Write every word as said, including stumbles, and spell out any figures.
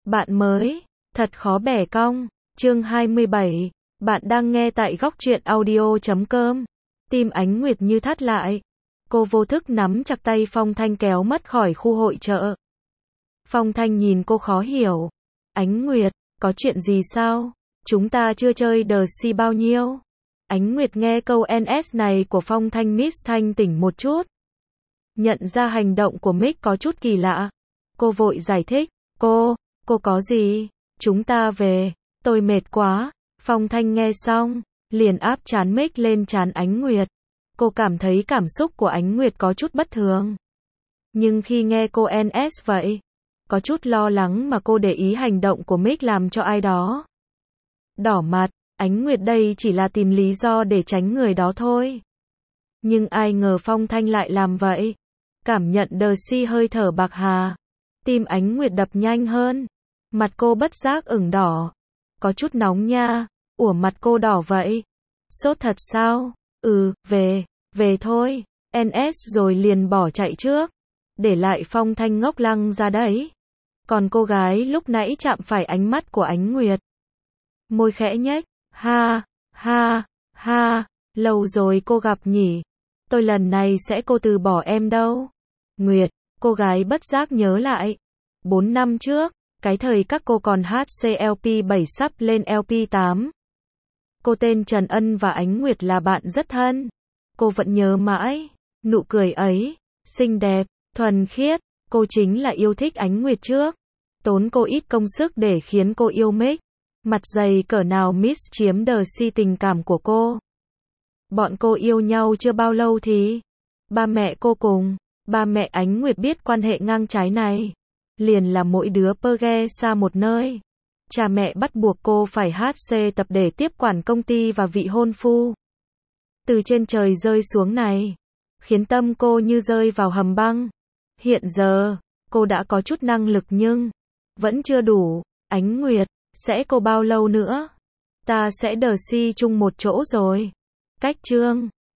Bạn mới, thật khó bẻ cong. Chương hai mươi bảy. Bạn đang nghe tại góc truyện audio chấm com. Tim Ánh Nguyệt như thắt lại. Cô vô thức nắm chặt tay Phong Thanh kéo mất khỏi khu hội chợ. Phong Thanh nhìn cô khó hiểu. Ánh Nguyệt, có chuyện gì sao? Chúng ta chưa chơi The Sea bao nhiêu. Ánh Nguyệt nghe câu en ét này của Phong Thanh Miss Thanh tỉnh một chút. Nhận ra hành động của Mick có chút kỳ lạ. Cô vội giải thích. Cô, cô có gì? Chúng ta về. Tôi mệt quá. Phong Thanh nghe xong, liền áp trán Mick lên trán Ánh Nguyệt. Cô cảm thấy cảm xúc của Ánh Nguyệt có chút bất thường. Nhưng khi nghe cô en ét vậy, có chút lo lắng mà cô để ý hành động của Mick làm cho ai đó đỏ mặt. Ánh Nguyệt đây chỉ là tìm lý do để tránh người đó thôi. Nhưng ai ngờ Phong Thanh lại làm vậy. Cảm nhận The Sea hơi thở bạc hà. Tim Ánh Nguyệt đập nhanh hơn. Mặt cô bất giác ửng đỏ. Có chút nóng nha. Ủa mặt cô đỏ vậy? Sốt thật sao? Ừ, về, về thôi. en ét rồi liền bỏ chạy trước. Để lại Phong Thanh ngốc lăng ra đấy. Còn cô gái lúc nãy chạm phải ánh mắt của Ánh Nguyệt. Môi khẽ nhếch. Ha, ha, ha. Lâu rồi cô gặp nhỉ. Tôi lần này sẽ cô từ bỏ em đâu. Nguyệt, cô gái bất giác nhớ lại. Bốn năm trước, cái thời các cô còn hát xê lờ pê bảy sắp lên lờ pê tám. Cô tên Trần Ân và Ánh Nguyệt là bạn rất thân. Cô vẫn nhớ mãi. Nụ cười ấy, xinh đẹp, thuần khiết. Cô chính là yêu thích Ánh Nguyệt trước. Tốn cô ít công sức để khiến cô yêu Mick. Mặt dày cỡ nào Miss chiếm The Sea tình cảm của cô. Bọn cô yêu nhau chưa bao lâu thì ba mẹ cô cùng ba mẹ Ánh Nguyệt biết quan hệ ngang trái này, liền là mỗi đứa pơ ghe xa một nơi. Cha mẹ bắt buộc cô phải hát xê tập để tiếp quản công ty và vị hôn phu từ trên trời rơi xuống này, khiến tâm cô như rơi vào hầm băng. Hiện giờ, cô đã có chút năng lực nhưng vẫn chưa đủ. Ánh Nguyệt, sẽ cô bao lâu nữa? Ta sẽ The Sea chung một chỗ rồi. Cách chương